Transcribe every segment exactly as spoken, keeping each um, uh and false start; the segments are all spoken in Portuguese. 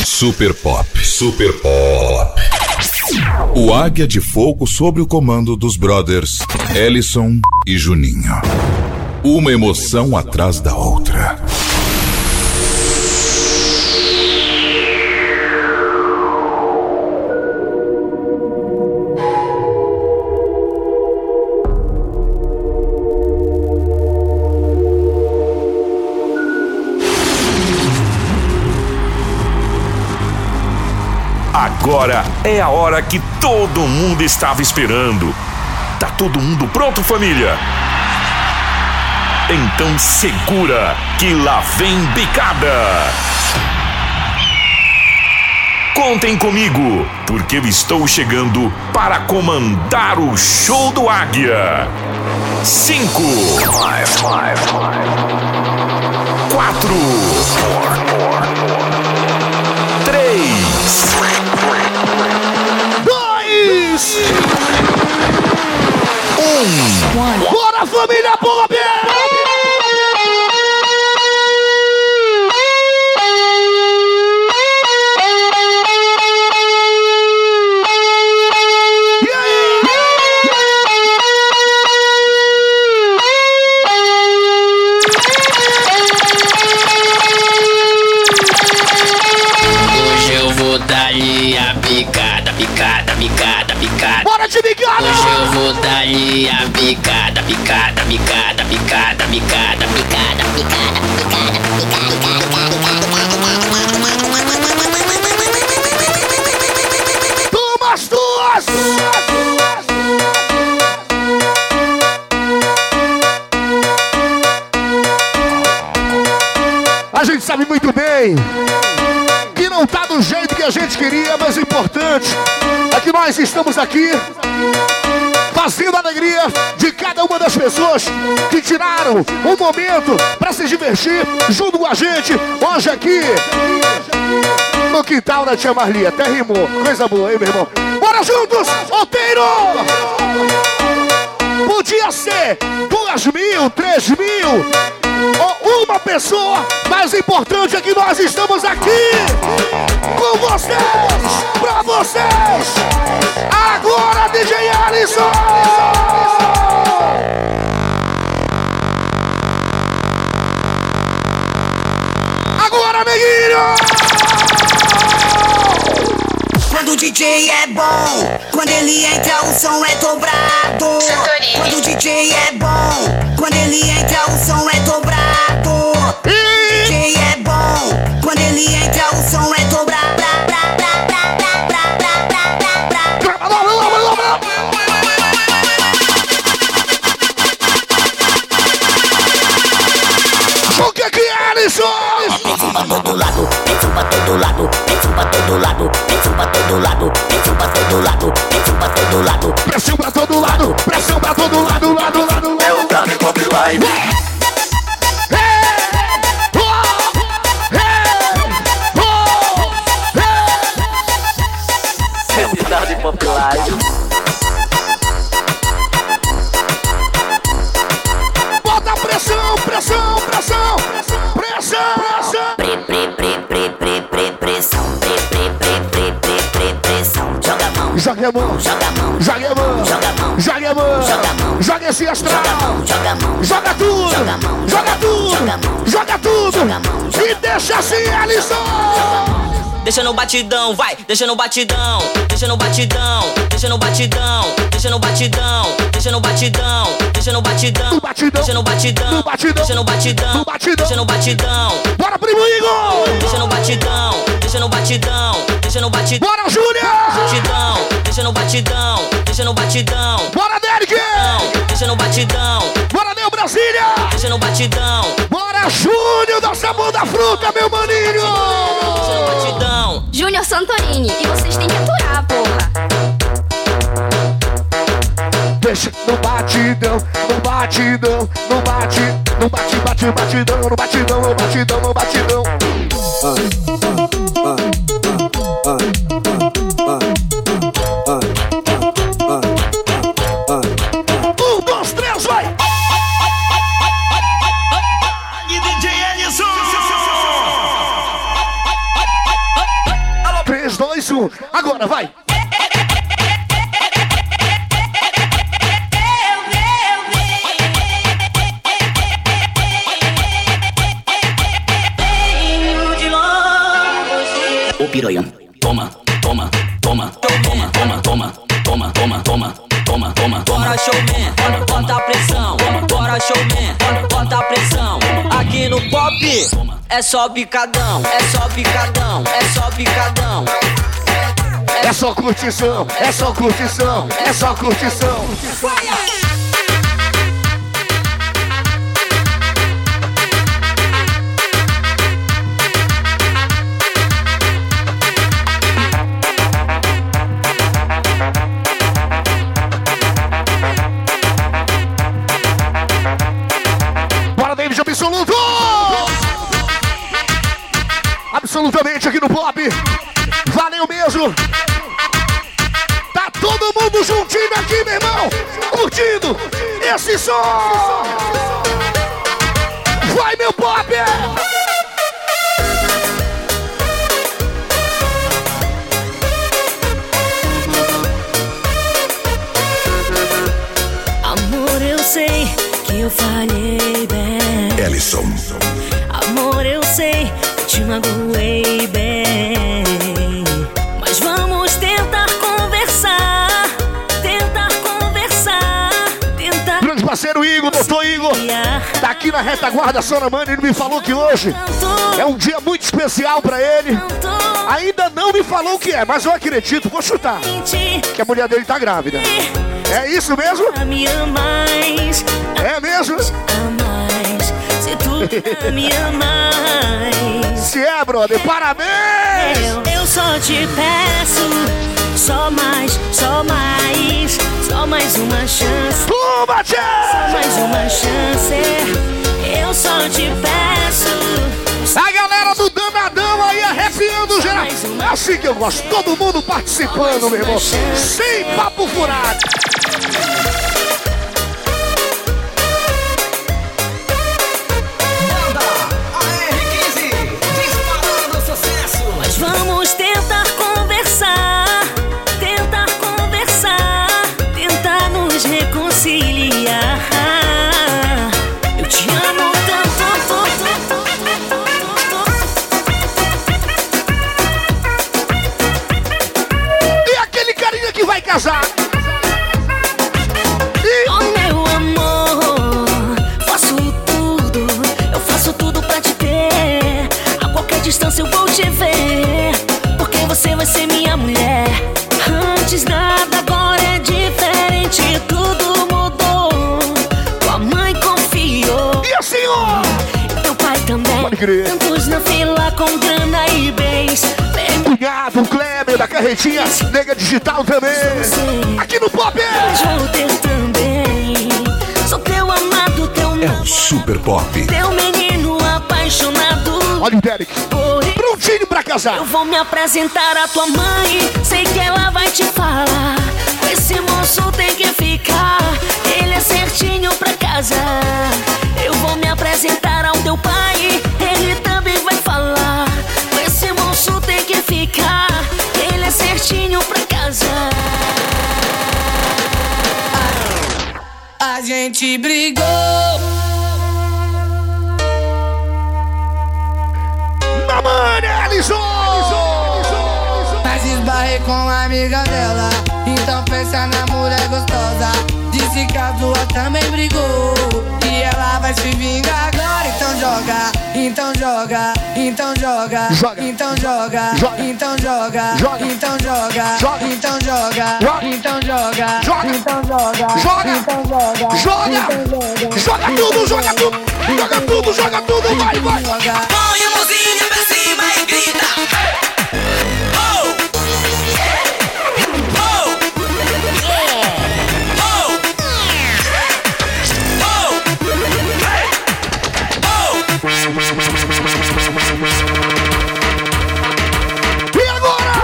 Super Pop, Super Pop. O Águia de Fogo sob o comando dos brothers Ellison e Juninho. Uma emoção atrás da outra. Agora é a hora que todo mundo estava esperando. Tá todo mundo pronto, família? Então segura que lá vem bicada. Contem comigo, porque eu estou chegando para comandar o show do Águia. Cinco, quatro, três, dois, um. Bora, família, pula bem! Picada, picada, picada, picada. Bora de bicada! Hoje eu vou dar-lhe a picada, picada, picada, picada, picada, picada, picada, picada, picada. Toma as duas! A gente sabe muito bem que não tá do jeito que a gente queria, mas o importante é que nós estamos aqui fazendo a alegria de cada uma das pessoas que tiraram um momento para se divertir junto com a gente hoje aqui no quintal da tia Marli. Até rimou, coisa boa, hein, meu irmão? Bora juntos, Outeiro! Podia ser duas mil, três mil ou uma pessoa, mas o importante é que nós estamos aqui com vocês, pra vocês. Agora, D J Ellison! Agora, neguinho! Quando o D J é bom, quando ele entra o som é dobrado. Quando o D J é bom, quando ele entra o som é dobrado. D J é bom, quando ele entra o som é dobrado. O que que é, Ellison? Desce pra todo lado, desce pra todo lado, desce pra todo lado, desce pra todo lado, desce pra todo lado, desce pra todo lado. Pressão pra todo lado, pressão pra todo lado, lado, lado. É o Gabi Pop Live. Cidade Pop Live. Bota pressão, pressão, pressão, pressão, pressão. Pre, pre, pre, pre, pre, pre, pressão, pre, pre, pre, pre, pre, pre, pressão. Joga a mão, Joga a mão, joga a mão, joga a mão, joga a mão, joga a mão, joga a mão, joga esse astral, joga a mão, joga a mão, joga tudo, joga a mão, joga tudo, joga a mão, joga tudo, joga a mão, joga a e deixa assim, Ellison. Deixa no batidão, vai, deixa no batidão, deixa no batidão, deixa no batidão, deixa no batidão, deixa no batidão, deixa no batidão, No batidão, deixa no batidão, no batidão, deixa no batidão, no batidão, deixa no batidão, bora, primo Igor, deixa no batidão, deixa no batidão, deixa no batidão, bora, Júnior, batidão, deixa no batidão, deixa no batidão, bora, Derek, deixa no batidão, bora, Neo Brasília, deixa no batidão, bora, Júnior da Sabor da Fruta, meu maninho, deixa no batidão. Júnior Santorini, e vocês têm que aturar, porra. Deixa no batidão, no batidão, no bate, no bate, bate, batidão, no batidão, no batidão, no batidão. Um, dois, três, vai! E D J Ellison. mais um. Agora, vai. Ô piranha, toma, toma, toma, toma, toma, toma, toma, toma, toma, toma, toma, Bora showman, bota a pressão. Bora showman, bota a pressão. Aqui no pop é só picadão, é só picadão, é só picadão. É só curtição, é só curtição, é só curtição. Bora, David, absoluto! Absolutamente aqui no pop. Valeu mesmo. Tá todo mundo juntinho aqui, meu irmão. Curtindo esse som. Vai, meu pop. Amor, eu sei que eu falhei bem. Ellison. Amor, eu sei que te magoei bem. Mas vamos tentar conversar. Tentar conversar. Tentar. Grande parceiro Igor, doutor Igor. Tá aqui na retaguarda Soramani. Ele me falou que hoje é um dia muito especial pra ele. Ainda não me falou o que é, mas eu acredito, vou chutar, que a mulher dele tá grávida. É isso mesmo? Me amais. É mesmo? Amais. Se tu me amais. Se é, brother, parabéns! Eu, eu só te peço, só mais, só mais, só mais uma chance. Toma, tchê! Só mais uma chance. Eu só te peço. A galera do Danadão aí arrepiando geral. É assim que eu gosto, todo mundo participando, meu irmão. Sem papo furado. Mas vamos tentar conversar, tentar conversar, tentar nos reconciliar. Eu te amo tanto. E aquele carinha que vai casar? E... Oh, meu amor, faço tudo, eu faço tudo pra te ter. A qualquer distância eu vou te ver, porque você vai ser minha mulher. Antes nada, agora é diferente, tudo mudou. Tua mãe confiou. E o senhor? E teu pai também. Pode crer. Tantos na fila com grana e bens. Cunhado, o Kleber da carretinha, Nega Digital também. Aqui no Pop. Vou ter também. Sou teu amado, teu É o Super Pop. teu menino apaixonado. Olha o Derek, Porém, prontinho pra casar. eu vou me apresentar à tua mãe. Sei que ela vai te falar. Esse moço tem que ficar. Ele é certinho pra casar. Eu vou me apresentar ao teu pai. Ele também vai falar. Esse moço tem que ficar. Ele é certinho pra casar. A gente brigou. Mamãe, Ellison! Mas esbarrei com a amiga dela. Então pensa na mulher gostosa. Disse que a tua também brigou. E ela vai se vingar agora. Então joga, então joga, então joga, Joga. então joga, Joga. então joga, Joga. então joga, Joga. então joga, Joga. então joga, Joga. então joga, Joga. então joga, Joga. então Joga tudo, joga tudo. Joga tudo, joga tudo, vai, vai. joga. Põe a mãozinha pra cima e grita. Oh! Oh! Oh! E agora?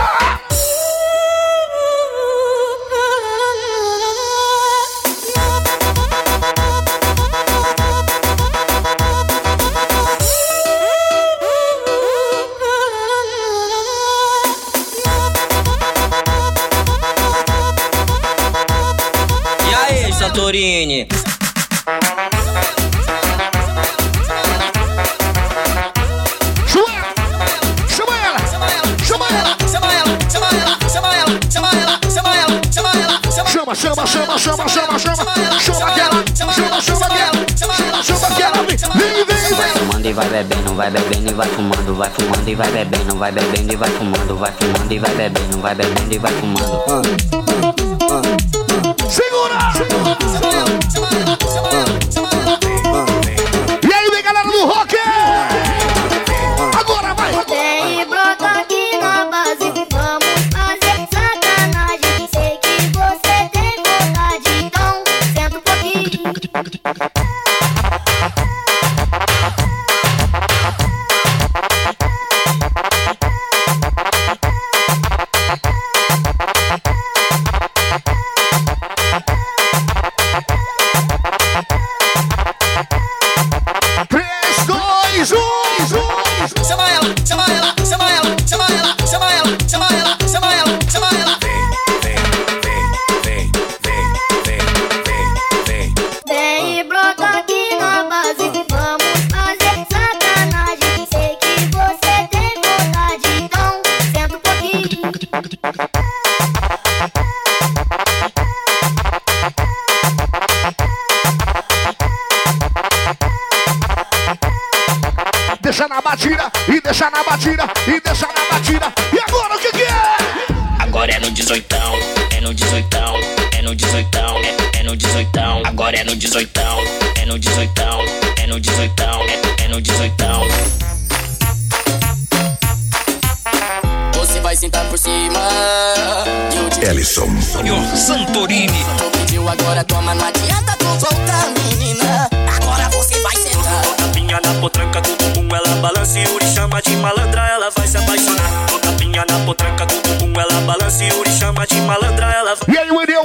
Santorini. Chama ela! Chama ela! Chama ela! Chama ela! Chama ela! Chama ela! Chama ela! Chama ela! Chama ela! Chama, chama, chama, chama, chama, chama! Chama aquela! Chama, chama aquela! Chama, chama aquela! Vem, vem, vem! Vai fumando e vai bebendo, vai bebendo e vai fumando, vai fumando e vai bebendo, vai bebendo e vai fumando, vai fumando e vai bebendo, vai bebendo e vai fumando. Segura! E aí, vem galera do rock! Agora vai! Vem e brota aqui na base, vamos fazer sacanagem. Sei que você tem vontade, então senta um pouquinho. Deixa na batida, e deixa na batida, e deixa na batida. E agora o que que é? Agora é no dezoitão, é no dezoitão, é no dezoitão, é, é no dezoitão. Agora é no dezoitão, é no dezoitão, é no dezoitão, é, é no dezoitão. Você vai sentar por cima. Ellison Senhor Santorini. Tu pediu, agora toma, não adianta tu voltar, menina. Agora você vai sentar. Tapinha na potranca do bumbum, ela balança e Yuri chama de malandra, ela vai se apaixonar. Tapinha na potranca do bumbum, ela balança e Yuri chama de malandra, ela vai. E aí, Wendel?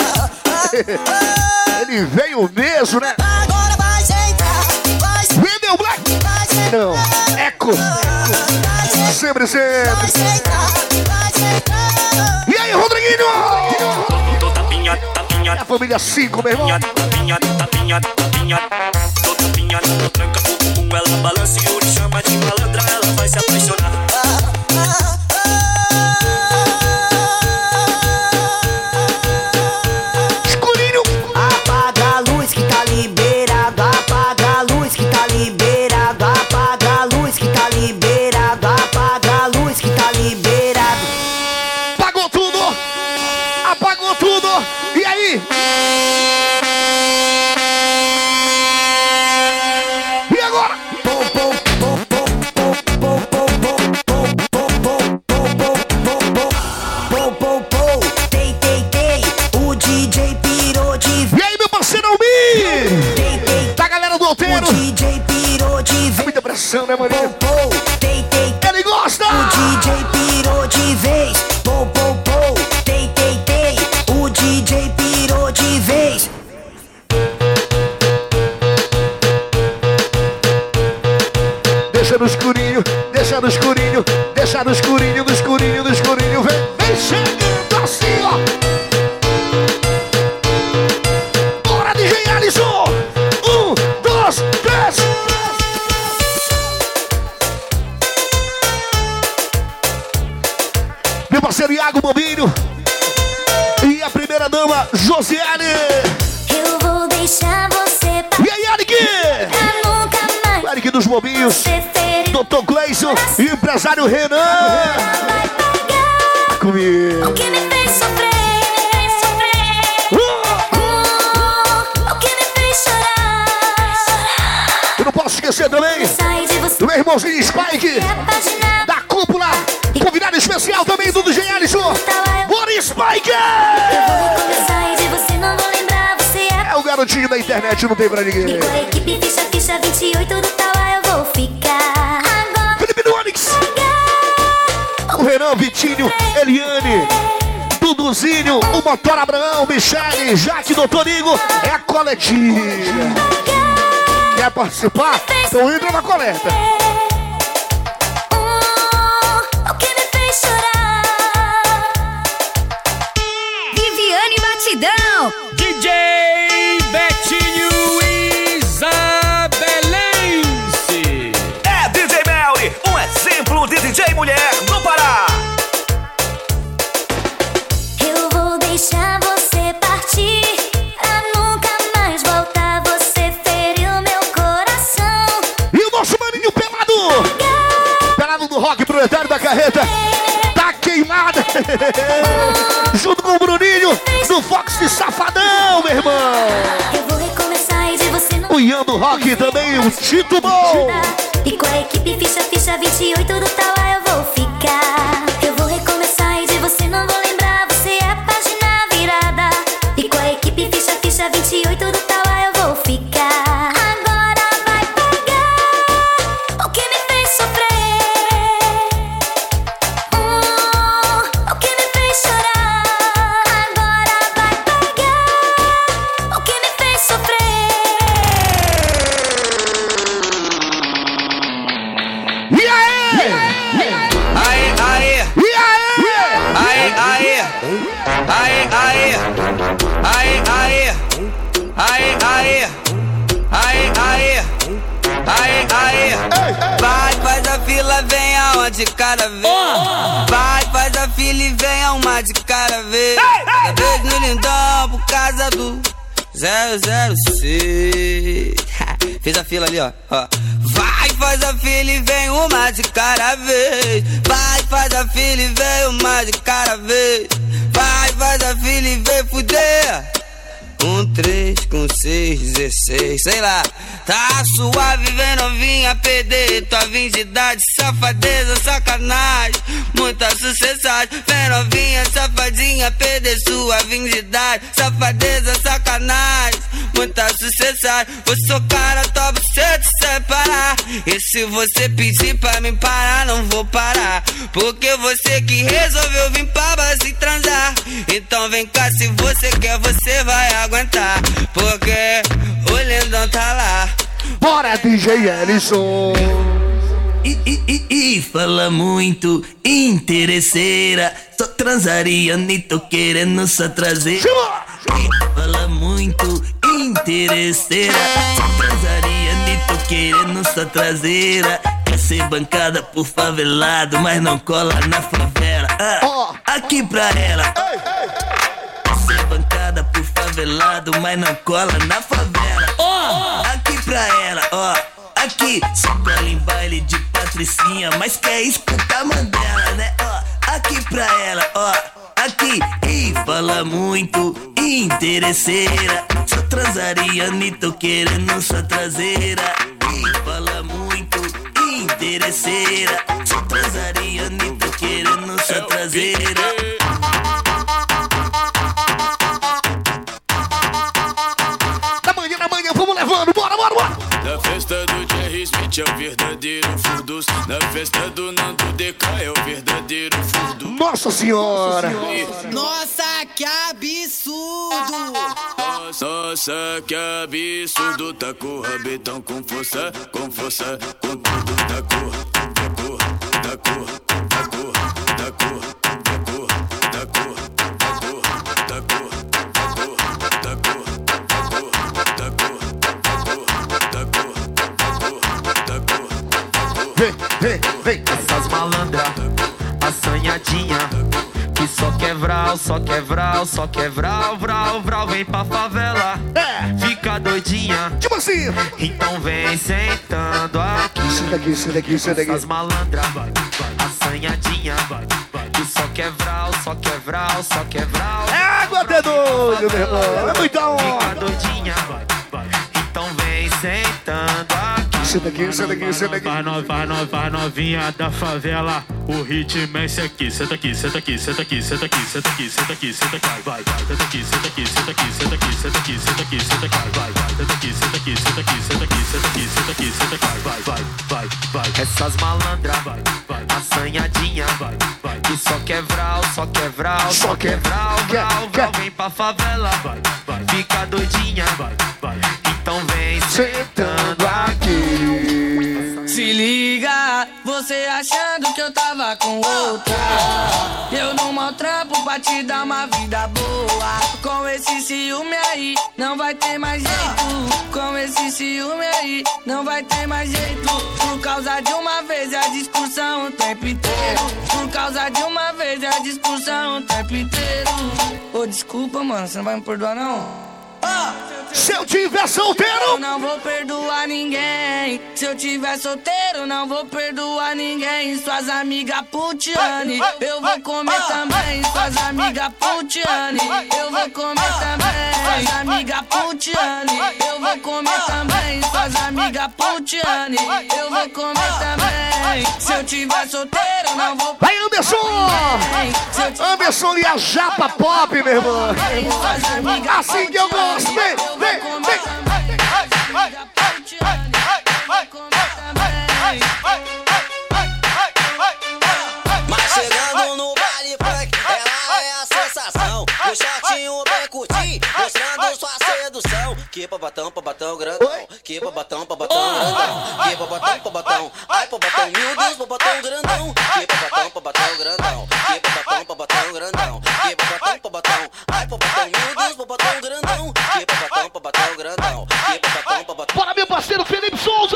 Ele veio mesmo, né? Agora vai sentar, vai sentar. Wendel Black! Não, Eco! Eco. Sempre, sempre! E aí, Rodriguinho? Tapinha, tapinha. É a família cinco, meu irmão. Tapinha, tapinha, tapinha. Tapinha na potranca do bumbum, ela balança e Yuri chama de malandra, ela vai se apaixonar. Apaga a luz que tá liberado, apaga a luz que tá liberado, apaga a luz que tá liberado, apaga a luz que tá liberado. Apagou tudo! Apagou tudo! E aí? E agora? Tei, tei, tei, o D J pirou de E aí, meu parceiro Almi? Da galera do Alteiro. O D J pirou de vez. É muita pressão, né, Maria? Tei, tei, ele gosta! O D J pirou de vez. Pou, pou, pou. Tei, tei, tei, o D J pirou de vez. Deixa no escurinho, deixa no escurinho, deixa no escurinho, no escurinho, no escurinho. Vem, vem chegando assim, ó. Bora, D J Ellison! Um, dois, três. Meu parceiro Iago Bobinho e a primeira dama Josiane. Eu vou deixar você E aí, Eric? pra nunca mais. Eric dos Bobinhos, doutor Gleison e o empresário Renan. Vai pagar Comigo. o que me fez sofrer, sofrer. Uh! Uh, o que me fez chorar. Eu não posso esquecer também Sai de você, do meu irmãozinho Spike, apaixonado. da cúpula, convidado especial também do D J Ellison. Bora, Spike! Eu vou começar de você, não vou lembrar. Você é É o garotinho da internet, não tem pra ninguém. e com a equipe ficha, ficha vinte e oito do Tauá eu vou ficar. Agora Felipe do Onix, o Renan, Vitinho, Eliane, Duduzinho, o Motor Abraão, Michele, Jaque, Doutor Igor, é a coletiva. Quer participar? Então entra na coleta. uh, o que me fez chorar. Viviane Batidão, D J mulher do Pará. Eu vou deixar você partir, pra nunca mais voltar. Você feriu meu coração. E o nosso maninho pelado, pelado do rock proletário da carreta, tá queimada. Junto com o Bruninho do Fox de Safadão, meu irmão. Eu vou recomeçar e de você não. O Ian do rock também, o Tito Bom. E com a equipe ficha, ficha vinte e oito do Tauá eu vou ficar. Eu vou recomeçar e de você não vou lembrar. Você é a página virada. E com a equipe ficha, ficha vinte e oito do Tauá eu vou ficar. Agora vai pagar o que me fez sofrer. Hum, o que me fez chorar. Agora vai pagar o que me fez sofrer. E aí? Aê, aê, E aí? aê, aê, aê, aê, aê, aê, aê, aê, aê, aê, aê, aê. Vai, faz a fila, vem aonde cada vez. Vai, faz a fila e vem a uma de cada vez. Cada vez no lindão por causa do zero zero seis. Fez a fila ali, ó, ó. Vai, faz a fila e vem uma de cada vez. Vai, faz a fila e vem uma de cada vez. Vai, faz a fila e vem fuder. Um, três, com seis, dezesseis, sei lá. Tá suave, vem novinha, perder tua virgindade. Safadeza, sacanagem, muita sucessagem. Vem novinha, safadinha, perder sua virgindade. Safadeza, sacanagem, muita sucessagem. Vou socar a tua buceta sem parar. E se você pedir pra mim parar, não vou parar. Porque você que resolveu vir pra base e transar. Então vem cá, se você quer, você vai aguentar. Porque o lindão tá lá. Bora, D J Ellison. E, e, e, e fala muito, interesseira. Só transaria, nem tô querendo só trazer. E fala muito, interesseira. Só transaria, nem tô querendo só traseira. Quer ser bancada por favelado, mas não cola na favela. Ah, aqui pra ela. Quer ser bancada por favelado, mas não cola na favela. Ó, aqui pra ela, ó. Aqui, só cola em baile de patricinha, mas quer escutar Mandela, né? Ó, aqui pra ela, ó. Aqui, e fala muito, interesseira. Só transaria, nem tô querendo só traseira. E fala muito, interesseira. Só transaria, nem tô querendo só traseira. Na manhã, na manhã, vamos levando, bora, bora, bora. Na festa do Jerry Smith é o verdadeiro furdus. Na festa do Nando D K é o verdadeiro furdus. Nossa senhora. Nossa, que absurdo! Nossa, nossa, que absurdo. Tá com o rabetão com força, com força, com tudo. Tá com, tá com, tá com, tá com, tá com, tá com, tá com, tá com, tá com, tá com, tá com. Vem, vem, vem. Essas malandras, assanhadinha, que só quer vral, só quer vral, só quer vral, vral, vral. Vem pra favela, é. Fica doidinha, tipo assim. Então vem sentando aqui. Senta aqui, senta aqui, senta aqui. Essas malandras, assanhadinha, que só quer vral, só quer vral, só quer vral. É água até doido, meu irmão. É muita onda. Fica doidinha, então vem sentando aqui. Senta aqui, senta aqui, senta aqui. Vai, no, vai, no, vai novinha da favela, o ritmo é esse aqui. Senta aqui, senta aqui, senta aqui, senta aqui, senta aqui, senta aqui, senta aqui, vai, vai. Senta aqui, senta aqui, senta aqui, senta aqui, senta aqui, senta aqui, senta aqui, vai, vai. Senta aqui, senta aqui, senta aqui, senta aqui, senta aqui, senta aqui, senta aqui, vai, vai, vai, vai. Essas malandras, assanhadinha, que só quer vral, só quer vral, só quer vral, vral, vral. Vem pra favela, fica doidinha, então vem sentando aqui. Se liga, você achando que eu tava com outra. Eu não mó trampo pra te dar uma vida boa. Com esse ciúme aí, não vai ter mais jeito. Com esse ciúme aí, não vai ter mais jeito. Por causa de uma vez é a discussão o tempo inteiro. Por causa de uma vez é a discussão o tempo inteiro. Ô, desculpa, mano, você não vai me perdoar, não? Se eu tiver solteiro, eu não vou perdoar ninguém. Se eu tiver solteiro, não vou perdoar ninguém. Suas amigas putiane, eu vou comer também. Suas amigas putiane, eu vou comer também. Suas amigas putiane, eu vou comer também. Suas amigas putiane, eu vou comer também. Se eu tiver solteiro, não vou vai, Anderson! Anderson e a Japa Pop, meu irmão. Assim que eu gosto. Vem, vem, vem. Mas chegando no baile funk, ela é a sensação. O shortinho bem curtinho, mostrando sua sedução. Que babatão, babatão grandão. Que babatão, babatão grandão. Que babatão, babatão. Ai, babatão, meu Deus, babatão grandão. Que babatão, babatão grandão. Que babatão, babatão grandão. Que babatão, babatão. Ai, babatão, meu Deus, babatão grandão. Que babatão, babatão grandão. Que babatão, babatão. Bora, meu parceiro Felipe Souza.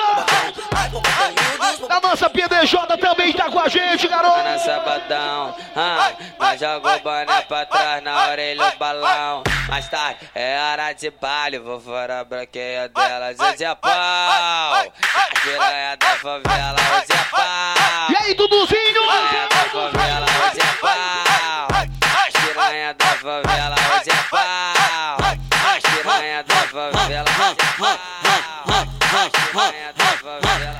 A nossa P D J também tá com a gente, garoto. Na sabadão, ah, nós jogou boné pra trás na orelha do balão. Mais tarde é hora de baile, vou fora a branqueia dela, hoje é pau. A piranha da favela, hoje é pau. E aí, Duduzinho? Piranha da favela, hoje é pau. Piranha da favela, hoje é pau. Piranha da favela, hoje é pau. Piranha da favela,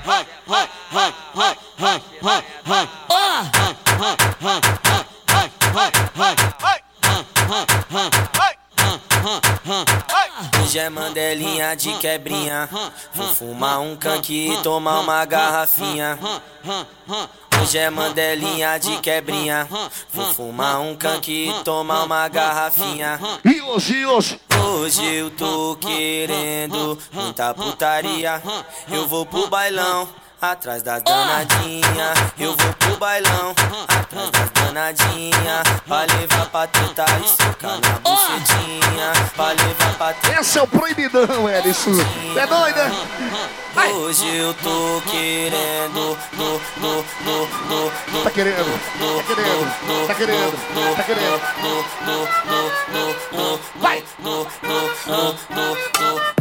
hoje é mandelinha de quebrinha. Vou fumar um canque e tomar uma garrafinha. Hoje é mandelinha de quebrinha. Vou fumar um canque e tomar uma garrafinha. E hoje, hoje? Hoje eu tô querendo muita putaria. Eu vou pro bailão atrás das danadinha. Eu vou pro bailão atrás das danadinha. Pra levar pra treta e socar na bucetinha. Pra levar pra treta. Esse é o proibidão, Edson. É doido, né? Hoje eu tô querendo do, do, do, do, do. Tá querendo, tá querendo, tá querendo, tá querendo. Do, do, do, do, vai! Do, do, do, do, do.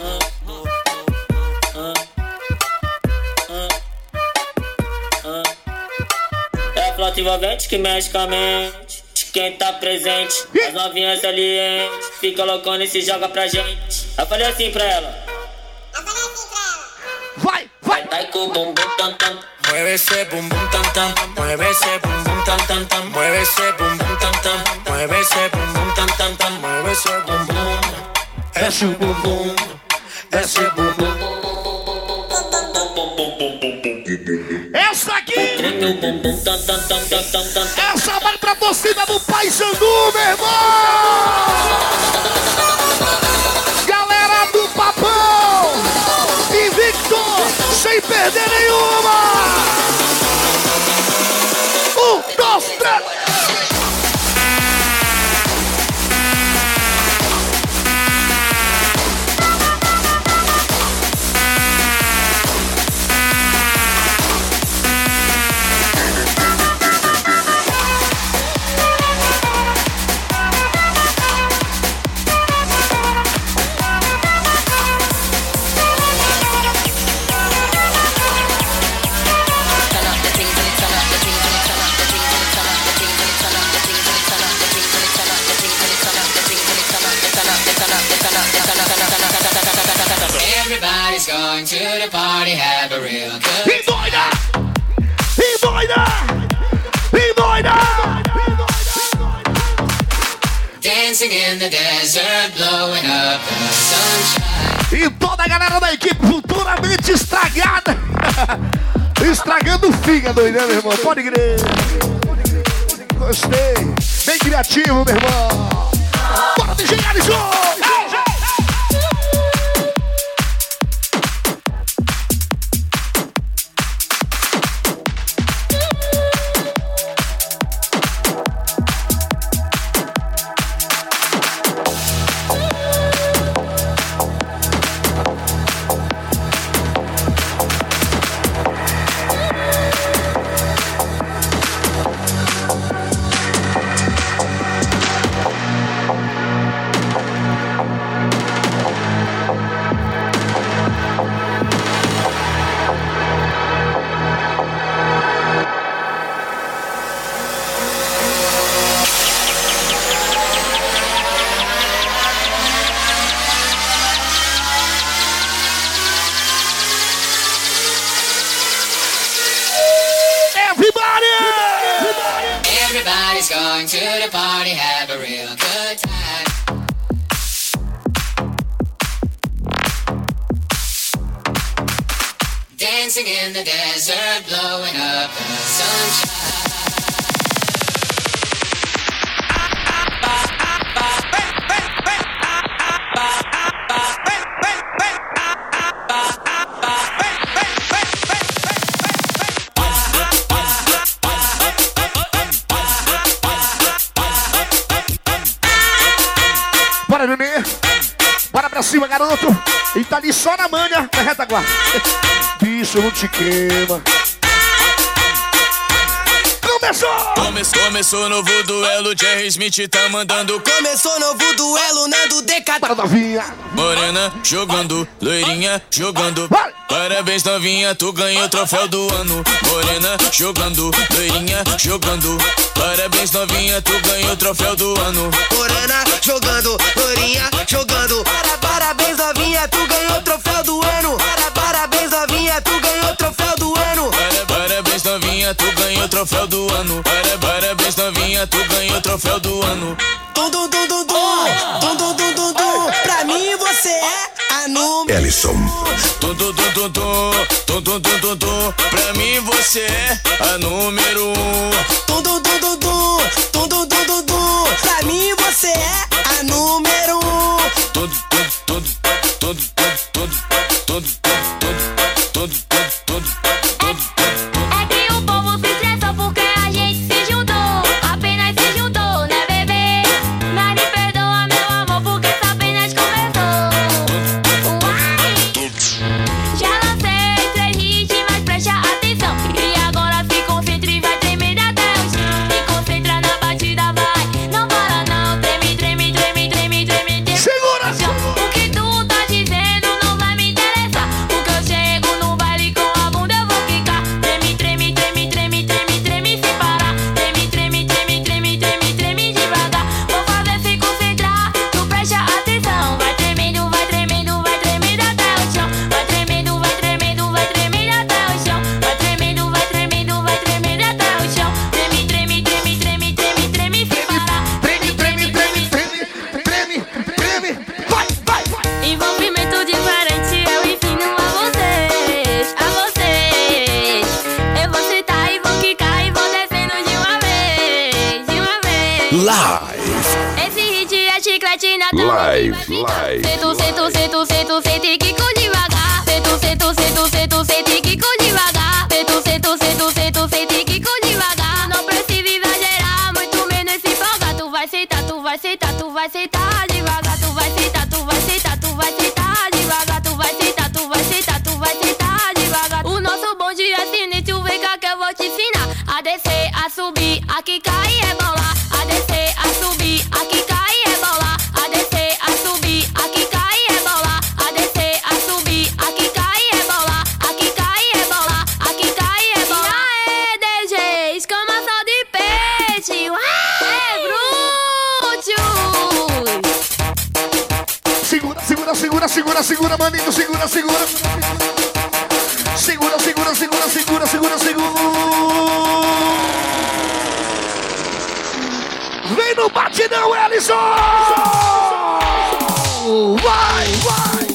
É a flauta envolvente que mexe com a mente de quem tá presente. As novinhas salientes fica loucona e se joga pra gente. Eu falei assim pra ela. Vai, vai! Vai com o bumbum tam tam. Mueve ese bum bum tam tam. Mueve ese bum bum tam tam tam. Mueve ese bum bum tam tam. Mueve ese bum bum tam tam tam. Mueve ese bum bum. Esse bum bum. Esse bum bum. Essa aqui! Essa vai pra torcida do Paysandu, meu irmão! Galera do Papão! Invicto! Sem perder nenhuma! Um, dois, três! Everybody's going to the party, have a real good time. E doida! E doida! E doida! Dancing in the desert, blowing up the sunshine. E toda a galera da equipe futuramente estragada. Estragando o fígado, né, meu irmão? Pode crer. Gostei. Bem criativo, meu irmão. Bora, D J Alisson! Everybody's going to the party, have a real good time. Dancing in the desert, blowing up the sunshine. Bora, Nenê. Bora pra cima, garoto. E tá ali só na manha, na retaguarda. Bicho, não te queima. Começou! Come, começou novo duelo, Jerry Smith tá mandando. Começou novo duelo, Nando D K. Para novinha. Morena jogando, loirinha jogando. Vai. Parabéns novinha, tu ganhou o troféu do ano. Morena jogando, loirinha jogando. Parabéns novinha, tu ganhou o troféu do ano. Morena jogando, loirinha jogando. Para, parabéns novinha, tu ganhou o troféu do ano. Para, parabéns novinha, tu ganhou o troféu do ano. Para, parabéns novinha, tu ganhou o troféu do ano. Para, parabéns novinha, tu ganhou o troféu do ano. Dum dum dum dum dum, dum dum dum dum dum. Pra mim você é a número. Ellison. Dum dum dum dum dum, dum dum dum dum dum. Pra mim você é a número um. Dum dum dum dum dum, dum dum dum dum dum. Pra mim você é a número um. Dum dum dum dum dum dum dum dum dum dum. É que o povo se estressou porque a gente se juntou. Apenas se juntou, né, bebê? Mas me perdoa, meu amor, porque só apenas começou. Uai! Já lancei três hits, mas preste atenção. E agora se concentra e vai tremer até o chão. Se concentra na batida, vai. Não para não, treme, treme, treme, treme, treme, treme. Segura! O que tu tá dizendo não vai me interessar. Porque eu chego no baile com a bunda, eu vou ficar. Treme, treme, treme, treme, treme, treme, sem parar. Treme, treme, treme, treme, treme, treme devagar. Vou fazer se concentrar, tu presta atenção. Vai tremendo, vai tremendo, vai tremendo até o chão. Vai tremendo, vai tremendo, vai tremendo até o chão. Vai tremendo, vai tremendo, vai tremendo até o chão. Treme, treme, treme, treme, treme, treme, sem parar. Treme, treme, treme, treme, treme, treme. Vai, vai, vai. Envolvimento diferente, eu ensino a vocês, a vocês. Eu vou sentar e vou quicar e vou descendo de uma vez, de uma vez. Live. Esse hit é chiclete na Live, live. Sento, sento, sento, sento, sento e quico devagar. Sento, sento, sento, sento, sento e quico devagar. Sento, sento, sento, sento, sento e quico devagar. Não precisa exagerar, muito menos se empolgar. Tu vai sentar, tu vai sentar, tu vai sentar devagar. Tu vai sentar, tu vai sentar, tu vai sentar devagar. Tu vai sentar, tu vai sentar, tu vai sentar devagar. O nosso bonde é sinistro, vem cá que eu vou te ensinar. A descer, a subir, a quicar e rebolar. A descer, a subir, a quicar e rebolar. A descer, a subir, a quicar e rebolar. A descer, a subir, a quicar e rebolar. A quicar e rebolar, a quicar e rebolar. E aê, D J, escama só de peixe. Ué, brutos. Segura, segura, segura, segura, segura, maninho, segura, segura. Segura, segura, segura, segura, segura, segura. Vem no batidão, Ellison! Vai, vai!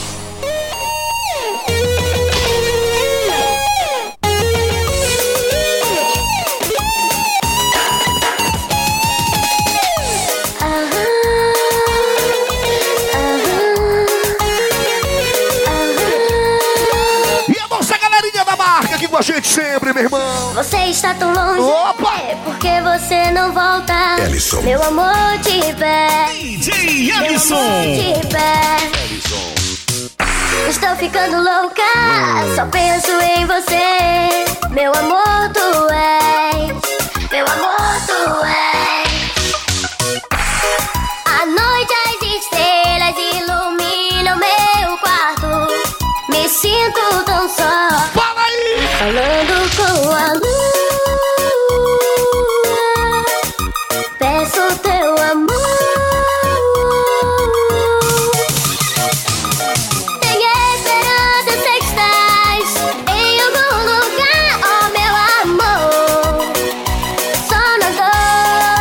E a nossa galerinha da marca aqui com a gente sempre, meu irmão. Você está tão longe. Opa! É porque você não volta. Ellison. Meu amor te pede. D J Ellison. Te pede. Estou ficando louca. Só penso em você. Meu amor, tu és. Meu amor, tu és. À noite as estrelas iluminam meu quarto. Me sinto tão só. Fala aí! Falando com a lua. Peço teu amor. Tenho esperança, eu sei que estás em algum lugar, oh meu amor. Só nós dois.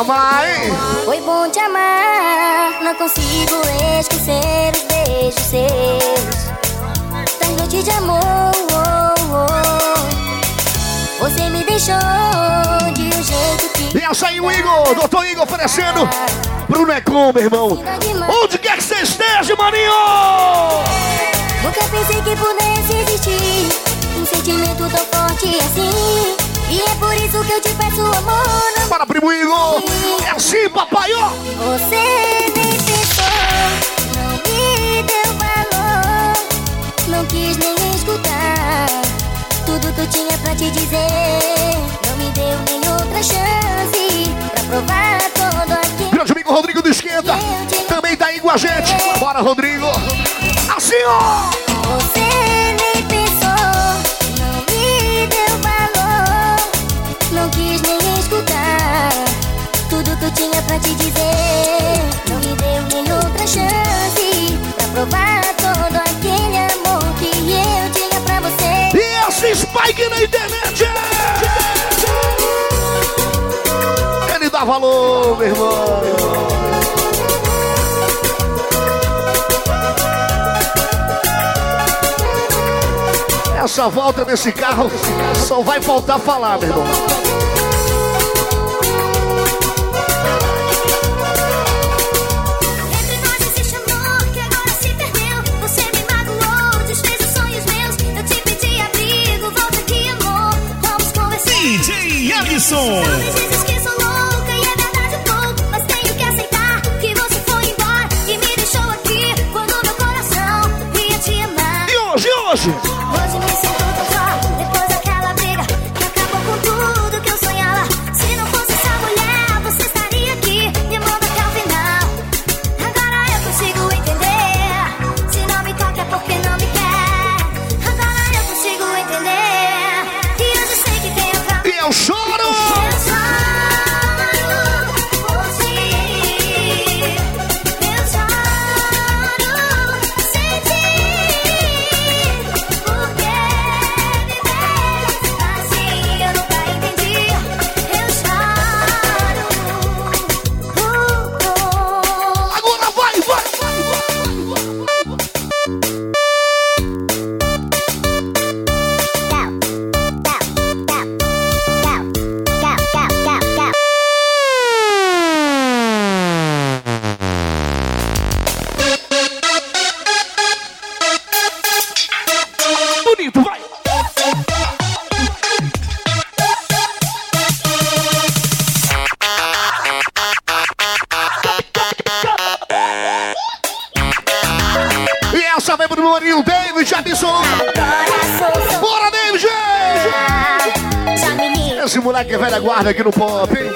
amar, hein? Foi bom te amar, não consigo esquecer os beijos seus. Das noites de amor, oh, oh. Você me deixou de um jeito que... E essa aí o Igor, doutor Igor oferecendo pro Necom, meu irmão. Onde quer que você esteja, maninho! Nunca pensei que pudesse existir um sentimento tão forte assim. E é por isso que eu te peço amor. Não... Para, primo Igor! É assim, papai, ó! Você nem pensou, não me deu valor, não quis nem escutar tudo que eu tinha pra te dizer. Não me deu nem outra chance pra provar todo aquilo. Grande amigo Rodrigo do Esquenta também tá aí com a gente. Bora, Rodrigo! Assim, ó! Você nem pensou, não me deu valor, não quis nem escutar tudo que eu tinha pra te dizer. Não me deu nem outra chance pra provar todo aquele amor que eu tinha pra você. E esse Spike na internet! Ele dá valor, meu irmão! Essa volta nesse carro só vai faltar falar, meu irmão. Entre nós existe amor que agora se perdeu. Você me magoou, desfez os sonhos meus. Eu te pedi abrigo, volta aqui, amor. Vamos conversar. D J Ellison. Talvez dizes que sou louca e é verdade um pouco, mas tenho que aceitar que você foi embora e me deixou aqui quando meu coração ia te amar. E hoje, hoje? Hoje me sinto tão só, depois daquela briga que acabou com tudo que eu sonhava. Se não fosse essa mulher, você estaria aqui me amando até o final. Agora eu consigo entender, se não me toca é porque não me quer. Agora eu consigo entender, e hoje sei que tem outra. E eu choro! Eu choro por ti, eu choro sem ti. Porque assim eu nunca entendi. Eu choro. Agora vai, vai! Bonito, vai! E essa vai pro meu amigo David Jadson. Bora, David! Esse moleque é velha guarda aqui no pop, hein?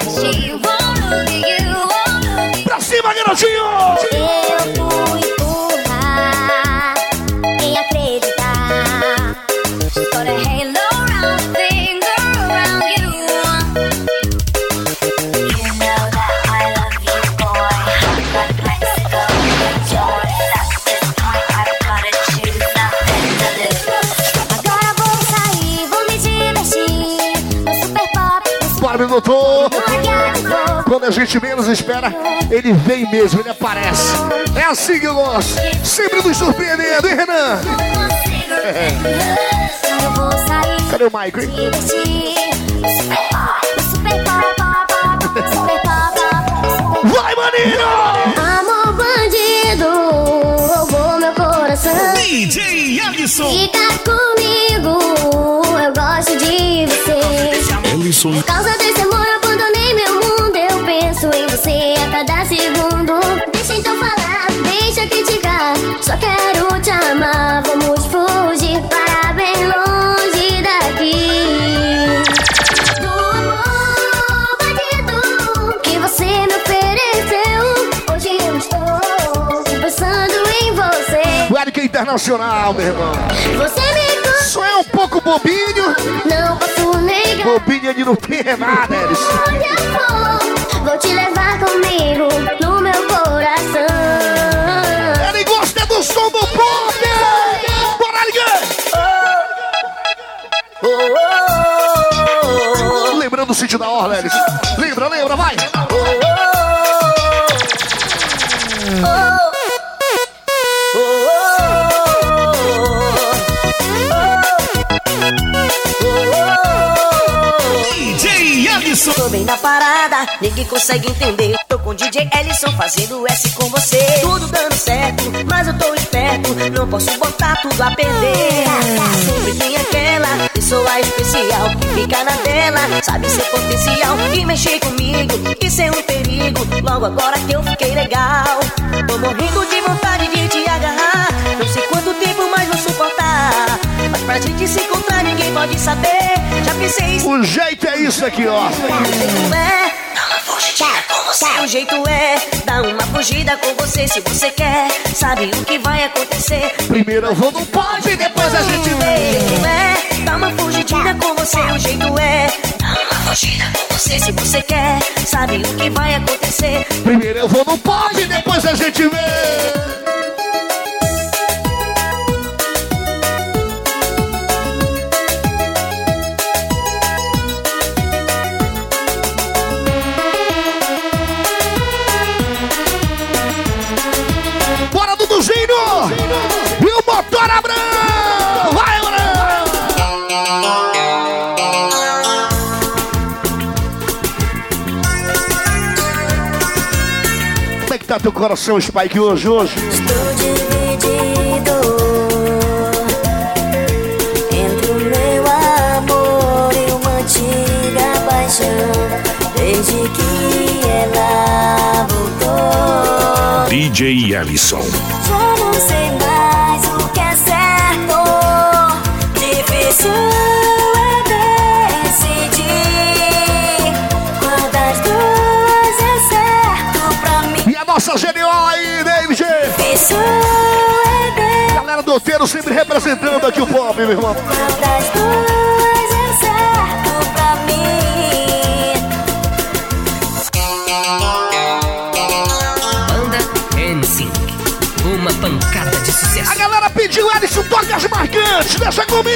Pra cima, garotinho! Eu fui burra em acreditar. She's got a halo around the finger around you. You know that I love you, boy. Got a place to go, enjoy. At this point, I've gotta choose nothing to lose. Agora vou sair, vou me divertir no super pop. Bora, meu doutor! Quando a gente menos espera, ele vem mesmo, ele aparece. É assim que eu gosto. Sempre nos surpreendendo, hein, Renan? Eu vou sair. Cadê o Michael, hein? Vai, maninho! Amor bandido, roubou meu coração. D J Ellison. Fica comigo, eu gosto de você. Ellison. Por causa desse amor eu abandonei meu mundo. Eu penso em você a cada segundo. Deixa então falar, deixa criticar. Só quero te amar, vamos fugir para bem longe daqui. Do amor bandido que você me ofereceu. Hoje eu estou pensando em você. O Eric é internacional, meu irmão. Você me Só é um pouco bobinho. não posso negar. Bobinho de não ter nada, Elis. Olha, amor, vou te levar comigo no meu coração. Ele gosta do som do pop! Bora, ninguém! Lembrando o sítio da Orla, Elis. Lembra, lembra, vai! ninguém consegue entender. Tô com o D J Ellison fazendo S com você. Tudo dando certo, mas eu tô esperto, não posso botar tudo a perder. Sempre tem aquela pessoa especial que fica na tela, sabe ser potencial e mexer comigo, isso é um perigo. Logo agora que eu fiquei legal, tô morrendo de vontade de te agarrar. Não sei quanto tempo mais vou suportar, mas pra gente se encontrar ninguém pode saber. Já pensei isso. O jeito é isso aqui, ó. O jeito é dar uma fugidinha com você. O jeito é dar uma fugida com você. Se você quer, sabe o que vai acontecer. Primeiro eu vou no pode, depois a gente vê. O jeito é dar uma fugidinha com você. O jeito é dar uma fugida com você. Se você quer, sabe o que vai acontecer. Primeiro eu vou no pode, depois a gente vê. E o motor Abrão! Vai, Abrão! Como é que tá teu coração, Spike, hoje, hoje? Estou dividido entre o meu amor e uma antiga paixão. Desde que ela voltou, D J Ellison. já não sei mais o que é certo. Difícil é decidir qual das duas é certo pra mim. E a nossa genial aí, David! Difícil é decidir Galera do Oteiro sempre representando aqui o pop, meu irmão. qual das duas é certo pra mim. Uma pancada de sucesso. A galera pediu, Ellison, toca as marcantes, deixa comigo!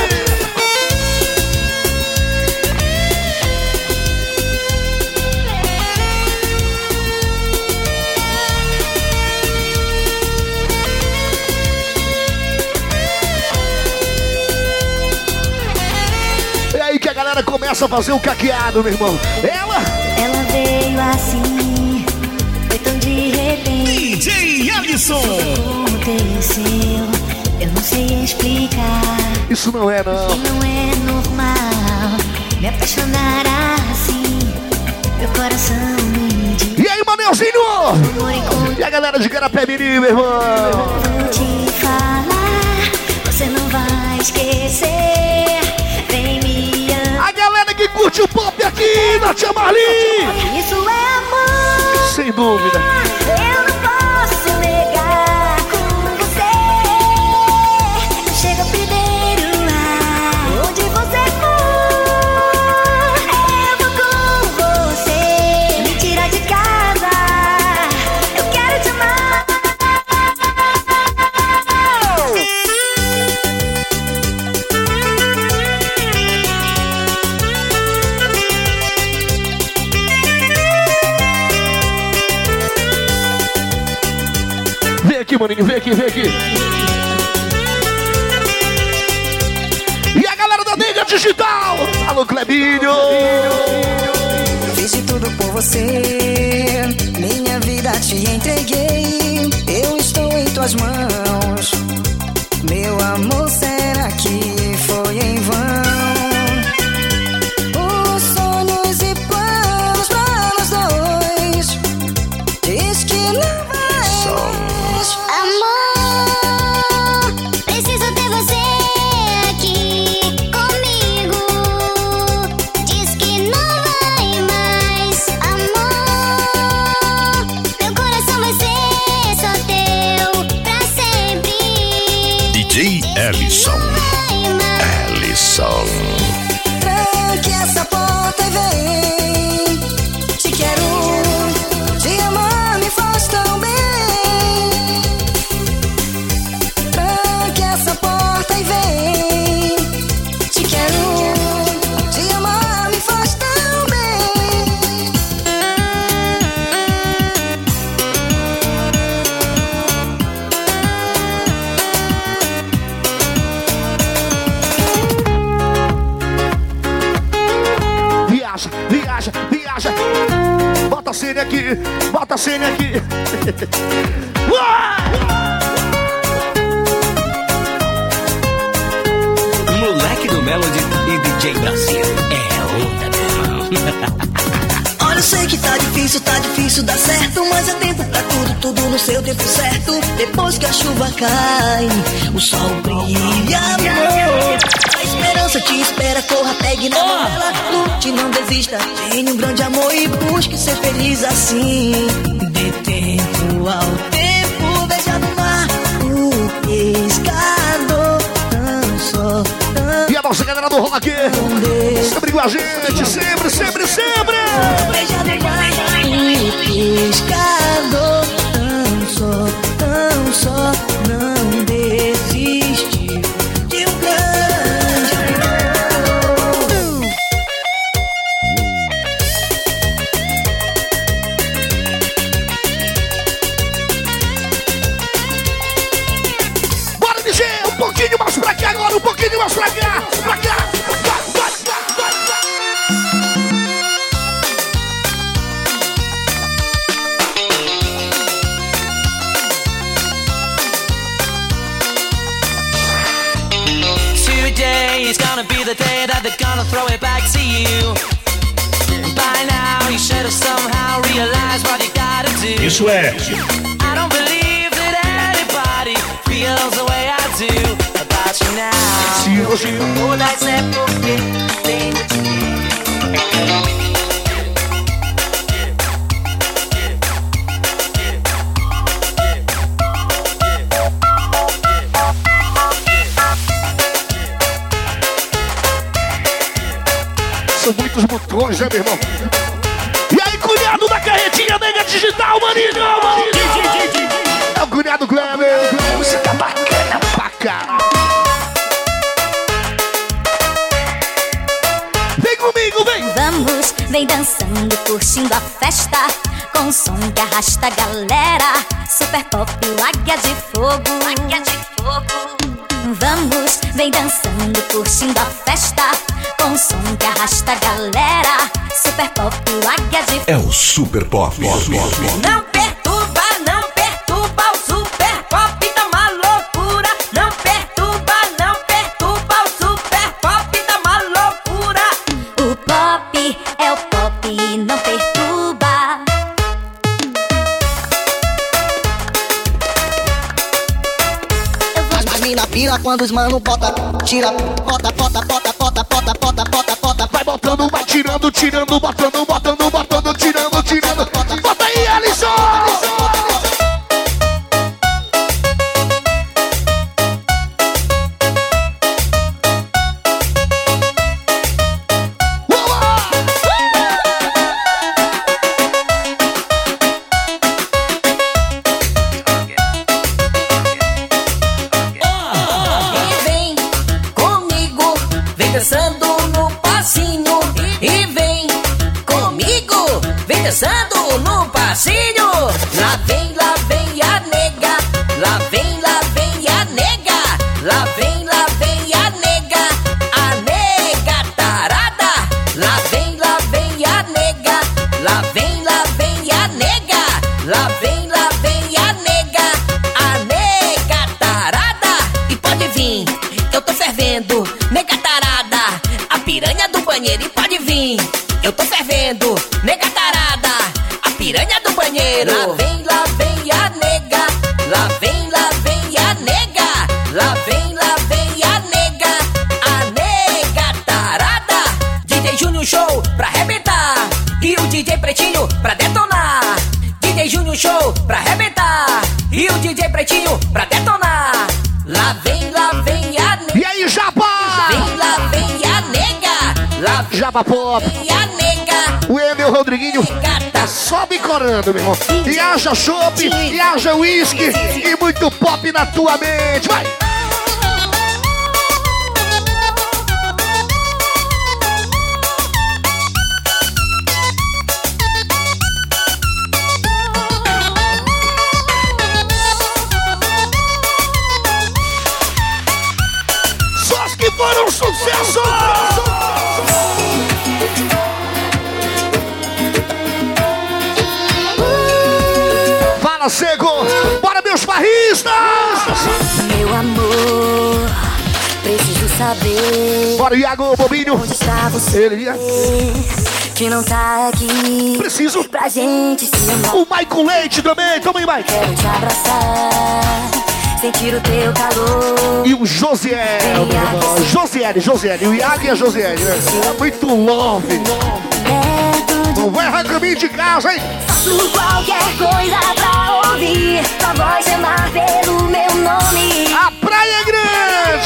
E aí que a galera começa a fazer o caqueado, meu irmão. Ela? Ela veio assim, foi tão de repente. D J Ellison. Aconteceu, eu não sei explicar. Isso não é, não. Que não é normal me apaixonar assim. Meu coração me diz. E aí, Manelzinho? E a galera de Garapé-Mirim, meu irmão? Vou te falar, você não vai esquecer. Vem me amar. A galera que curte o pop aqui na Tia Marli. Isso é amor. Sem dúvida. Eu não posso negar com você. Chega primeiro lá, onde você for, eu vou com você. Me tira de casa, eu quero te amar. Vem aqui, maninho, vem aqui, vem aqui. E a galera da Nega Digital. Alô, Clebinho. Fiz de tudo por você, minha vida te entreguei. Eu estou em tuas mãos, meu amor, será que foi em vão? Os sonhos e planos para nós dois, diz que não vai mais. Amor, preciso ter você aqui comigo. Diz que não vai mais. Amor, meu coração vai ser a cena aqui, bota a cena aqui. Moleque do Melody e D J Brasil. É onda, meu irmão. Olha, eu sei que tá difícil, tá difícil dar certo, mas é tempo pra tudo, tudo no seu tempo certo. Depois que a chuva cai, o sol brilha, amor. A esperança te espera, corra, pegue na mão dela, lute, não desista. Tenha um grande amor e busque ser feliz assim. Dê tempo ao tempo, veja no mar o pescador, tão só, tão. E a nossa galera do rock, sempre com a gente, sempre, sempre, sempre. Veja no mar o pescador, tão só, tão só, não desistiu de um grande amor. Bora, D J, um pouquinho mais pra cá agora, um pouquinho mais pra cá, pra cá. It's gonna be the day that they're gonna throw it back to you. By now you should have somehow realized what you gotta do. Isso é. I don't believe that anybody feels the way I do about you now. Se hoje não mudas é porque tem de ti. São muitos botões, né, meu irmão? E aí, cunhado da carretinha nega digital, maninho, maninho. É o cunhado Kleber. Música bacana pra cá. Vem comigo, vem. Vamos, vem dançando, curtindo a festa, com um som que arrasta a galera. Super pop, o Águia de Fogo. Águia de Fogo. Vamos, vem dançando, curtindo a festa, com um som que arrasta a galera. Super pop, o Águia de Fogo. É o Super Pop. Não perturba, não perturba, o Super Pop tá uma loucura. Não perturba, não perturba, o Super Pop tá uma loucura. O pop é o pop e não perturba. As mina pira quando os mano bota, tira, bota, bota, bota, bota, bota, bota, bota, bota. Vai botando, vai tirando, tirando, botando, botando, botando, tirando, tirando. Bota aí, Alisson! E vem comigo, vem dançando no passinho. E vem comigo, vem dançando no passinho. Lá vem, lá vem a nega. Lá vem, lá vem a nega. Lá vem, lá vem a nega. A nega tarada. Lá vem, lá vem a nega. Lá vem, lá vem a nega. Lá vem, lá vem a nega. A nega tarada. E pode vir, eu tô fervendo. Nega tarada. A piranha do banheiro. E pode vir, eu tô fervendo. Nega tarada. A piranha do banheiro. Lá vem, lá vem a nega. Lá vem, lá vem a nega. Lá vem, lá vem a nega. A nega tarada. D J Júnior Show pra arrebentar. E o D J Pretinho pra detonar. D J Júnior Show pra arrebentar. E o D J Pretinho pra detonar. Lá vem, lá vem a nega. E aí, Japa? Vem, lá vem a nega. Lá Japa Pop. vem a nega. O Emel Rodriguinho tá só bicorando, meu irmão. E haja chopp, e haja uísque, e muito pop na tua mente. Vai! Só os que foram sucesso! Fala Seco, bora meus barristas! Meu amor, preciso saber. Bora Iago, Bobinho. Onde está você? Ele ia. Que não tá aqui. Preciso. Pra gente se amar. O Maicon Leite também, toma aí, Mike. Quero te abraçar, sentir o teu calor. E o Josiel, meu irmão. Josiel, Josiel. O Iago e a Josiel, né? É muito love. Não vai errar caminho de casa, hein? Faço qualquer coisa pra ouvir tua voz chamar pelo meu nome. A praia é grande.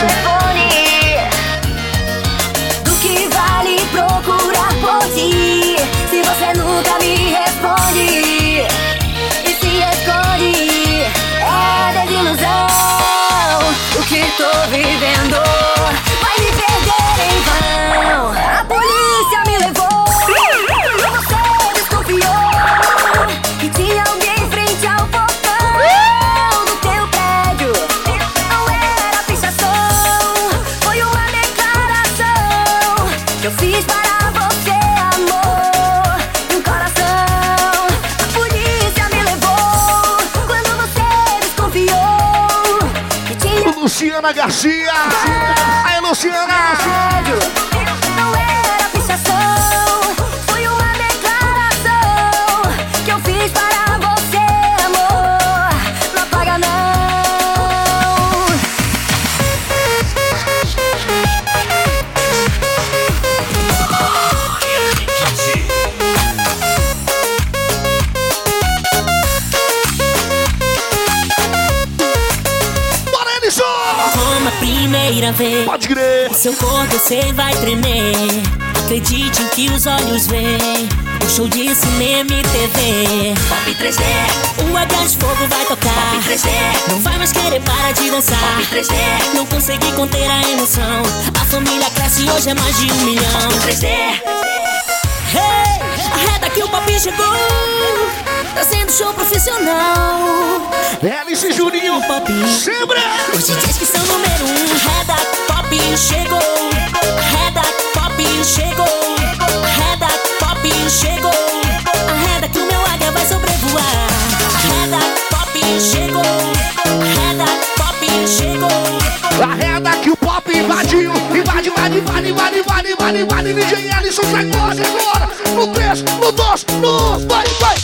Do que vale procurar por ti se você nunca me responde e se esconde? É desilusão o que tô vivendo. Vai me perder em vão. A polícia me levou. Que tinha alguém frente ao portão do teu prédio. Não era pichação, foi uma declaração que eu fiz para você, amor, de um coração. A polícia me levou quando você desconfiou que tinha Luciana Garcia. Aí, Luciana. Não era pichação, foi uma declaração que eu fiz para você, amor. Não apaga não. Bora, Edson! Como a primeira vez, pode crer. O seu corpo você vai tremer. Acredite em que os olhos veem. O show de cinema e T V. Pop três D. O H de fogo vai tocar. Pop três D. Não vai mais querer parar de dançar. Pop três D. Não consegui conter a emoção. A família cresce hoje é mais de um milhão. Pop três D. Hey, arreda que o pop chegou. Trazendo show profissional. Hélice Juninho. Pop. Sempre. Os D Js que são número um. Arreda Pop chegou. Arreda Pop chegou. Arreda Pop chegou. Arreda que o meu águia vai sobrevoar. Arreda Pop chegou. Arreda Pop chegou. Arreda que o pop invadiu. Invade, invade, invade, invade, invade, invade, invade. D J Ellison sacode agora. No três, no dois, no... Vai, vai.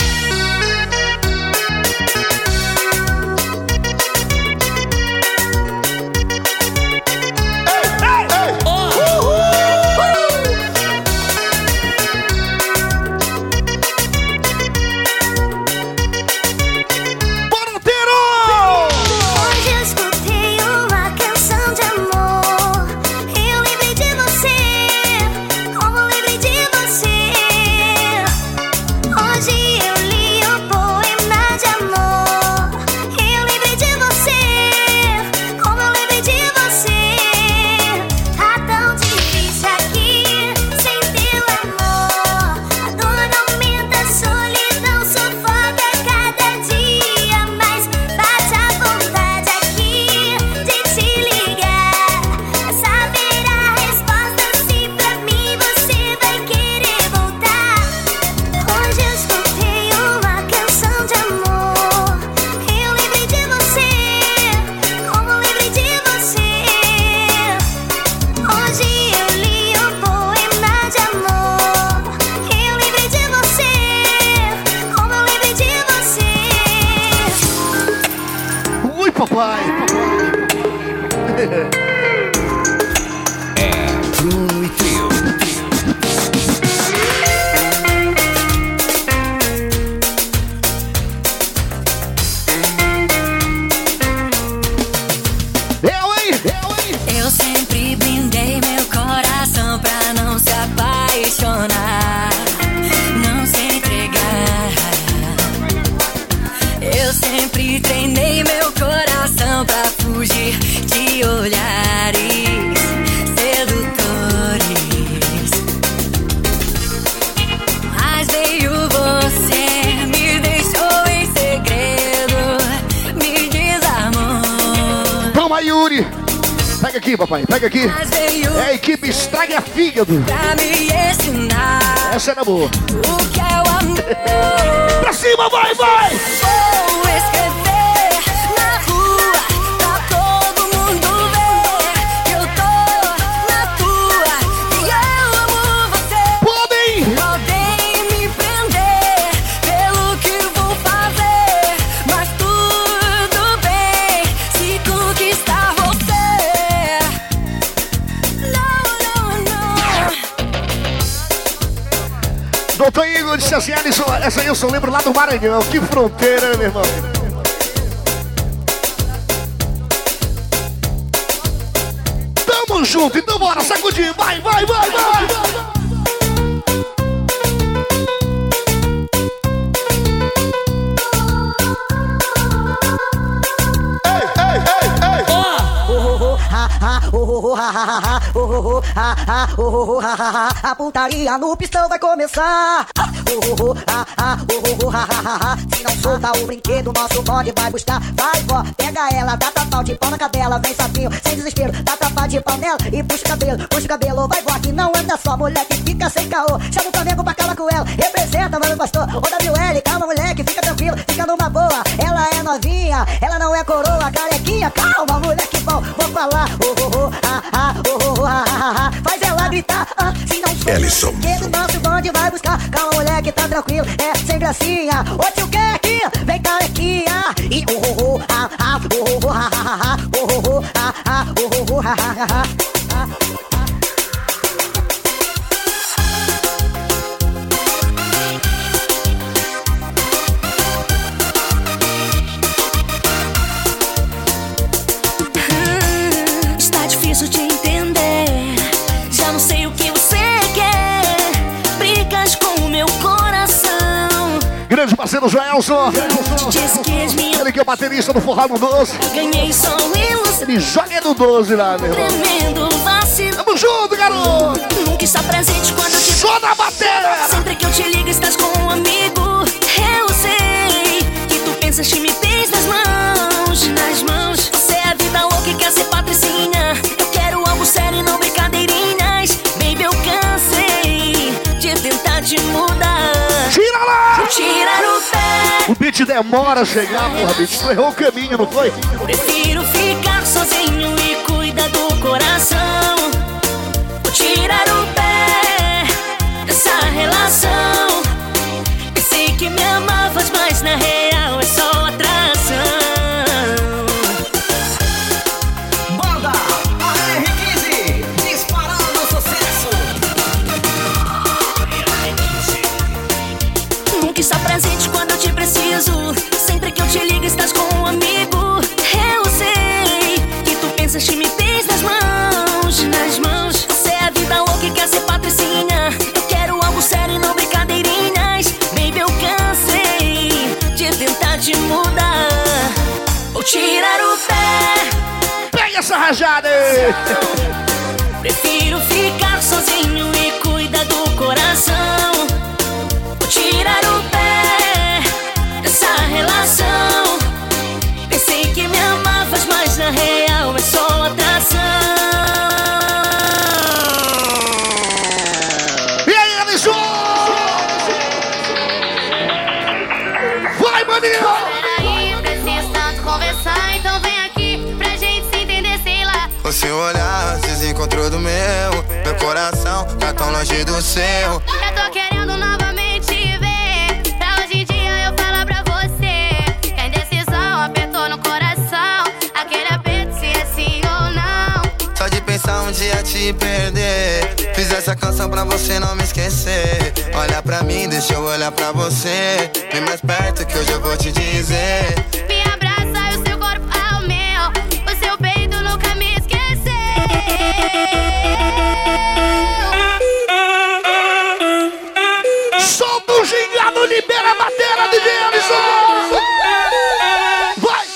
Pega aqui, papai, pega aqui. É a equipe Estraga Fígado. Essa era boa. Pra cima, vai, vai! eu disse assim, Alisson, essa aí eu só lembro lá do Maranhão. Que fronteira, né, meu irmão? Tamo junto, então bora sacudir. Vai, vai, vai, vai. A putaria no pistão vai começar. Se não solta o brinquedo, nosso bonde vai buscar. Vai, vó, pega ela, dá tapau de pau na cadela. Vem sapinho, sem desespero, dá tapa de pau nela e puxa o cabelo, puxa o cabelo. Vai, vó, que não anda só, mulher que fica sem caô. Chama o Flamengo pra calar com ela, representa, mano, pastor. O W L, calma, moleque, fica tranquilo, fica numa boa. Ela é novinha, ela não é coroa, carequinha. Calma, moleque bom, vou falar. Oh, oh, oh, ah, ah, oh, oh, oh, ah, ah, ah. Faz ela gritar, ah, se não for Ellison. o nosso bonde vai buscar. Calma, moleque, tá tranquilo, é sem gracinha. Ô tio Keck, vem carequinha. E oh, oh, oh, ah, ah, oh, oh, oh, ah, ah, ah, oh, oh, oh, ah, ah, oh, oh, oh, ah, ah, ah. Está difícil de entender, já não sei o que você quer. Brigas com o meu coração. Grande parceiro Joelson. Diz que és minha. Ele que é o baterista do Forró no doze. Ganhei só ilusão. Ele joga no doze lá, meu irmão. Tremendo vacilo. Tamo junto, garoto. Nunca está presente quando eu te... Só na bateria. Sempre que eu te ligo estás com um amigo. Eu sei que tu pensas que me tens nas mãos. Nas mãos. Você é a vida louca e quer ser patricinha. Eu quero algo sério e não brincadeirinhas. Baby, eu cansei de tentar te mudar. Tira lá! Vou tirar o pé. O beat demora a chegar, porra, bicho. Tu errou o caminho, não foi? Prefiro ficar sozinho e cuidar do coração. Vou tirar o pé dessa relação. Pensei que me amavas, mas na real é só atração. Banda A R quinze, disparando sucesso. Nunca está presente quando eu te preciso. Sempre que eu te ligo estás com um amigo. Eu sei que tu pensas que me tens nas mãos. Nas mãos. Você é a vida louca e quer ser patricinha. Eu quero algo sério e não brincadeirinhas. Baby, eu cansei de tentar te mudar. Vou tirar o pé. Pega essa rajada aí. Prefiro ficar sozinho e cuidar do coração. Vou tirar o pé dessa relação. Pensei que me amavas, mas na real é só atração. E aí, Alisson? Vai, maninho! Peraí, preciso tanto conversar, então vem aqui pra gente se entender, sei lá. O seu olhar se desencontrou do meu. Meu coração tá tão longe do seu. Eu tô querendo novamente te ver. Pra hoje em dia eu falar pra você que a indecisão apertou no coração. Aquele aperto se é sim ou não. Só de pensar um dia te perder. Fiz essa canção pra você não me esquecer. Olha pra mim, deixa eu olhar pra você. Vem mais perto que hoje eu vou te dizer. Me abraça e o seu corpo ao meu. O seu peito nunca me esqueceu. Solta o gingado, libera a bateria de Ellison. Vai!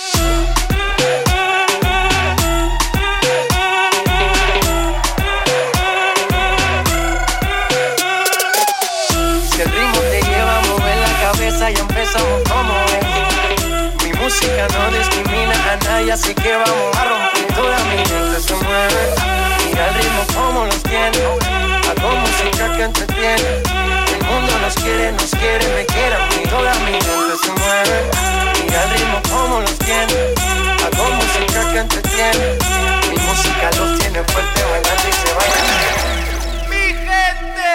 Si el ritmo te lleva a mover la cabeza, ya empezamos como es. Mi música no discrimina a nadie, así que vamos a romper. Toda mi gente se mueve. Mira el ritmo como los tiene. Hago música que entretiene. El mundo nos quiere, nos quiere, me quiere a mí. Toda mi gente se mueve. Mira el ritmo como los tiene. Hago música que entretiene. Mi música los tiene fuerte, bailando y se baila. ¡Mi gente!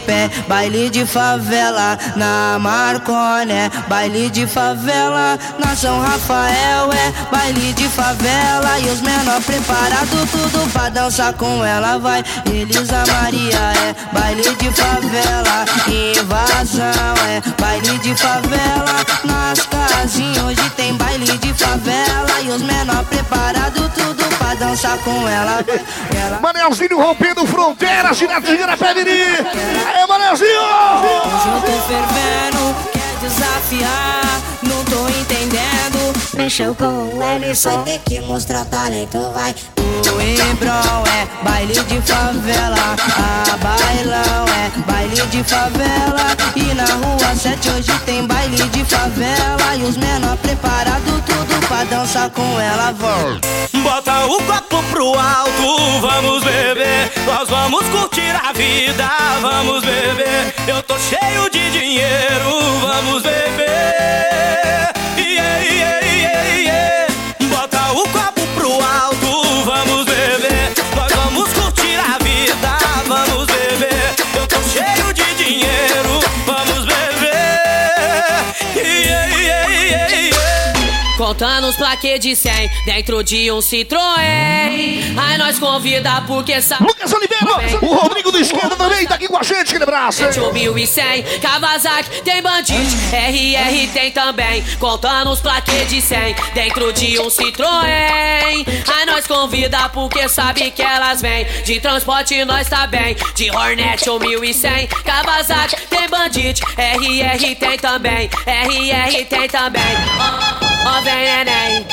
pé, baile de favela na Marconé, baile de favela na São Rafael, é baile de favela e os menor preparado tudo pra dançar com ela vai. Elisa Maria é baile de favela, invasão é baile de favela, nas casinhas hoje tem baile de favela e os menor preparado tudo pra dançar com ela. ela... Manelzinho rompendo fronteiras, direto na Peveri. Aê, Manelzinho! Hoje eu tô fervendo, quer desafiar, não tô entendendo. Mexeu com ele, só tem que mostrar talento, vai. O Embrão é baile de favela, a bailão é baile de favela. E na rua sete hoje tem baile de favela e os menor preparado tudo pra dançar com ela, vão. Bota o copo pro alto, vamos beber, nós vamos curtir a vida, vamos beber. Eu tô cheio de dinheiro, vamos beber. Yeah, yeah, yeah, yeah. Bota o copo pro alto, vamos beber, nós vamos curtir a vida, vamos beber. Eu tô cheio de dinheiro, vamos beber. Yeah, yeah, yeah, yeah. Contando os plaquês de cem dentro de um Citroën. Aí nós convida porque sabe. Lucas Oliveira, o Rodrigo do Esquerda também tá aqui com a gente, aquele braço. um mil e cem, Kawasaki tem Bandit, R R tem também. Contando os plaquês de cem dentro de um Citroën. Aí nós convida porque sabe que elas vêm. De transporte nós tá bem. De Hornet um mil e cem, Kawasaki tem Bandit, R R tem também. R R tem também. Ó, ó, vem neném.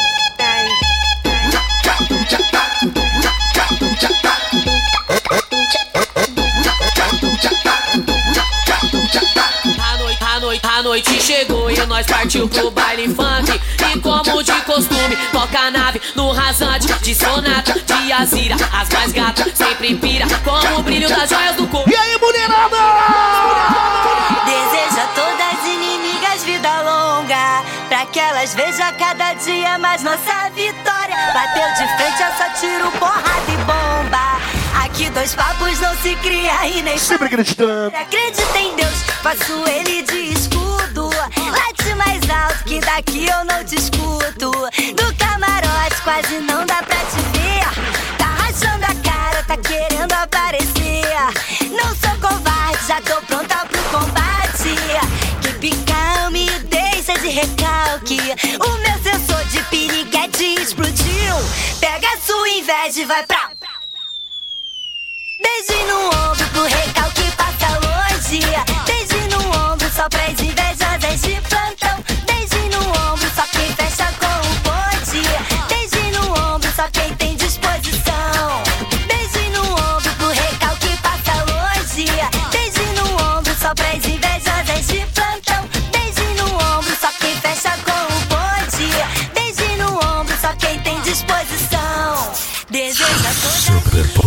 A noite, a noite, a noite chegou e nós partiu pro baile funk. E como de costume, toca a nave no rasante de Sonata, de Azira. As mais gatas sempre pira como o brilho das joias do corpo. E aí, mulherada? Deseja todas as inimigas vida longa, pra que elas vejam cada dia mais nossa vitória. Bateu de frente, eu só tiro porrada e bomba. Aqui dois papos não se cria e nem sempre acreditando. Acredita em Deus, faço ele de escudo. Late mais alto que daqui eu não te escuto. Do camarote quase não dá pra te ver. Tá rachando a cara, tá querendo aparecer. Não sou covarde, já tô pronta pro combate. Que calma e deixa de recalque. O meu sensor de piriguete explodiu. Pega a sua inveja e vai pra... Beijo no ombro pro recalque passa longe. Beijo no ombro só pras invejosas de plantão. Beijo no ombro só quem fecha com o bonde. Beijo no ombro só quem tem disposição. Beijo no ombro pro recalque passa longe. Beijo no ombro só pras invejosas de plantão. Beijo no ombro só quem fecha com o bonde. Beijo no ombro só quem tem disposição. Deseja toda